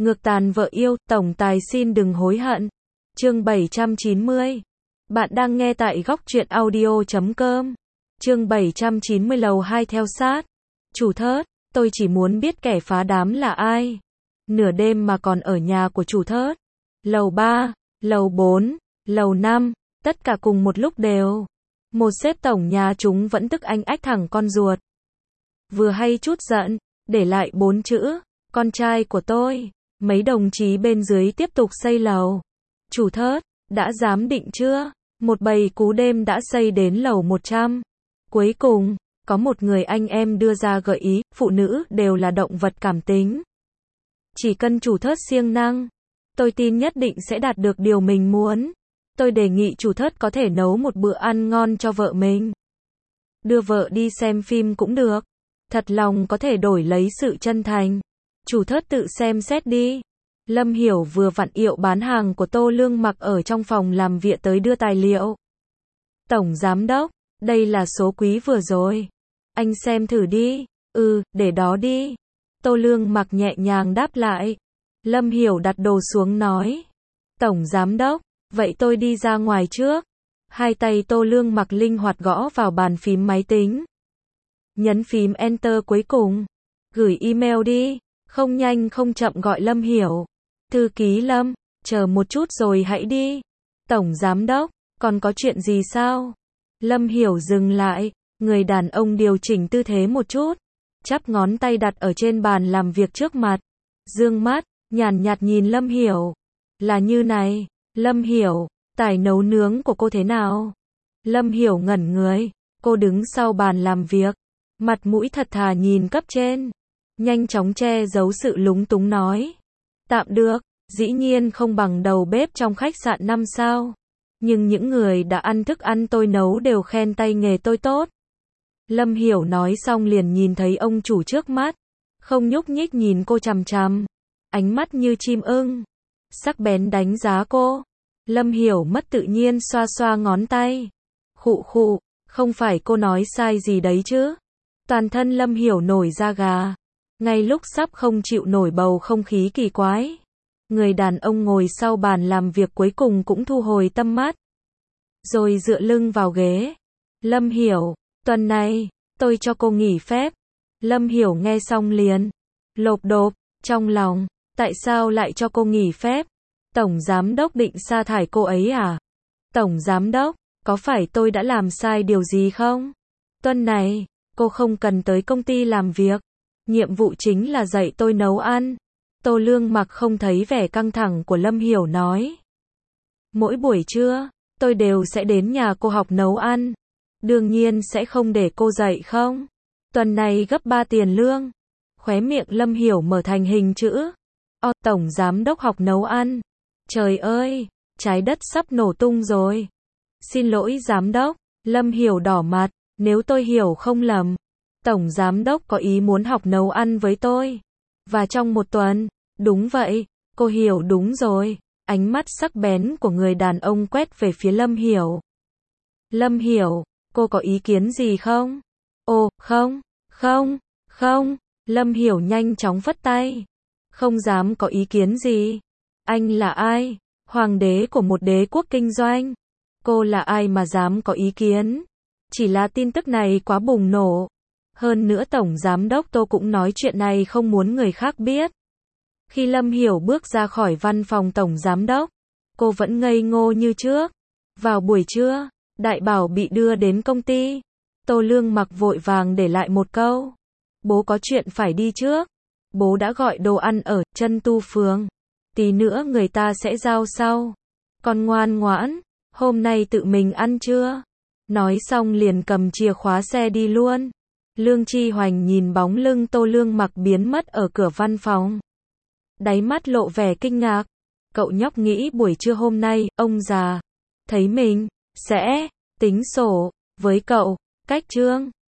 Ngược tàn vợ yêu, tổng tài xin đừng hối hận. Chương 790. Bạn đang nghe tại góc truyện audio.com. Chương 790 lầu 2 theo sát. Chủ thớt, tôi chỉ muốn biết kẻ phá đám là ai. Nửa đêm mà còn ở nhà của chủ thớt. Lầu 3, lầu 4, lầu 5, tất cả cùng một lúc đều. Một sếp tổng nhà chúng vẫn tức anh ách thẳng con ruột. Vừa hay chút giận, để lại 4 chữ, con trai của tôi. Mấy đồng chí bên dưới tiếp tục xây lầu. Chủ thớt, đã dám định chưa? Một bầy cú đêm đã xây đến lầu 100. Cuối cùng, có một người anh em đưa ra gợi ý, phụ nữ đều là động vật cảm tính. Chỉ cần chủ thớt siêng năng, tôi tin nhất định sẽ đạt được điều mình muốn. Tôi đề nghị chủ thớt có thể nấu một bữa ăn ngon cho vợ mình. Đưa vợ đi xem phim cũng được. Thật lòng có thể đổi lấy sự chân thành. Chủ thớt tự xem xét đi. Lâm Hiểu vừa vặn yệu bán hàng của Tô Lương Mặc ở trong phòng làm việc tới đưa tài liệu. Tổng giám đốc, đây là số quý vừa rồi. Anh xem thử đi. Để đó đi. Tô Lương Mặc nhẹ nhàng đáp lại. Lâm Hiểu đặt đồ xuống nói. Tổng giám đốc, vậy tôi đi ra ngoài trước. Hai tay Tô Lương Mặc linh hoạt gõ vào bàn phím máy tính. Nhấn phím Enter cuối cùng. Gửi email đi. Không nhanh không chậm gọi Lâm Hiểu. Thư ký Lâm, chờ một chút rồi hãy đi. Tổng giám đốc, còn có chuyện gì sao? Lâm Hiểu dừng lại, người đàn ông điều chỉnh tư thế một chút, chắp ngón tay đặt ở trên bàn làm việc trước mặt. Dương mắt, nhàn nhạt nhìn Lâm Hiểu. Là như này, Lâm Hiểu, tài nấu nướng của cô thế nào? Lâm Hiểu ngẩn người, cô đứng sau bàn làm việc, mặt mũi thật thà nhìn cấp trên. Nhanh chóng che giấu sự lúng túng nói. Tạm được, dĩ nhiên không bằng đầu bếp trong khách sạn 5 sao. Nhưng những người đã ăn thức ăn tôi nấu đều khen tay nghề tôi tốt. Lâm Hiểu nói xong liền nhìn thấy ông chủ trước mắt. Không nhúc nhích nhìn cô chằm chằm. Ánh mắt như chim ưng. Sắc bén đánh giá cô. Lâm Hiểu mất tự nhiên xoa xoa ngón tay. Khụ khụ, không phải cô nói sai gì đấy chứ. Toàn thân Lâm Hiểu nổi da gà. Ngay lúc sắp không chịu nổi bầu không khí kỳ quái. Người đàn ông ngồi sau bàn làm việc cuối cùng cũng thu hồi tâm mắt. Rồi dựa lưng vào ghế. Lâm Hiểu, tuần này, tôi cho cô nghỉ phép. Lâm Hiểu nghe xong liền. Lộp độp, trong lòng, tại sao lại cho cô nghỉ phép? Tổng giám đốc định sa thải cô ấy à? Tổng giám đốc, có phải tôi đã làm sai điều gì không? Tuần này, cô không cần tới công ty làm việc. Nhiệm vụ chính là dạy tôi nấu ăn. Tô Lương Mặc không thấy vẻ căng thẳng của Lâm Hiểu nói. Mỗi buổi trưa, tôi đều sẽ đến nhà cô học nấu ăn. Đương nhiên sẽ không để cô dạy không? Tuần này gấp 3 tiền lương. Khóe miệng Lâm Hiểu mở thành hình chữ. Tổng giám đốc học nấu ăn. Trời ơi, trái đất sắp nổ tung rồi. Xin lỗi giám đốc. Lâm Hiểu đỏ mặt, nếu tôi hiểu không lầm. Tổng giám đốc có ý muốn học nấu ăn với tôi. Và trong một tuần, đúng vậy, cô hiểu đúng rồi. Ánh mắt sắc bén của người đàn ông quét về phía Lâm Hiểu. Lâm Hiểu, cô có ý kiến gì không? Không. Lâm Hiểu nhanh chóng phất tay. Không dám có ý kiến gì. Anh là ai? Hoàng đế của một đế quốc kinh doanh. Cô là ai mà dám có ý kiến? Chỉ là tin tức này quá bùng nổ. Hơn nữa Tổng Giám đốc Tô cũng nói chuyện này không muốn người khác biết. Khi Lâm Hiểu bước ra khỏi văn phòng Tổng Giám đốc, cô vẫn ngây ngô như trước. Vào buổi trưa, Đại Bảo bị đưa đến công ty. Tô Lương Mặc vội vàng để lại một câu. Bố có chuyện phải đi trước. Bố đã gọi đồ ăn ở Chân Tu Phường. Tí nữa người ta sẽ giao sau. Con ngoan ngoãn, hôm nay tự mình ăn trưa. Nói xong liền cầm chìa khóa xe đi luôn. Lương Chi Hoành nhìn bóng lưng Tô Lương Mặc biến mất ở cửa văn phòng. Đáy mắt lộ vẻ kinh ngạc. Cậu nhóc nghĩ buổi trưa hôm nay, ông già thấy mình sẽ tính sổ với cậu. Cách Trương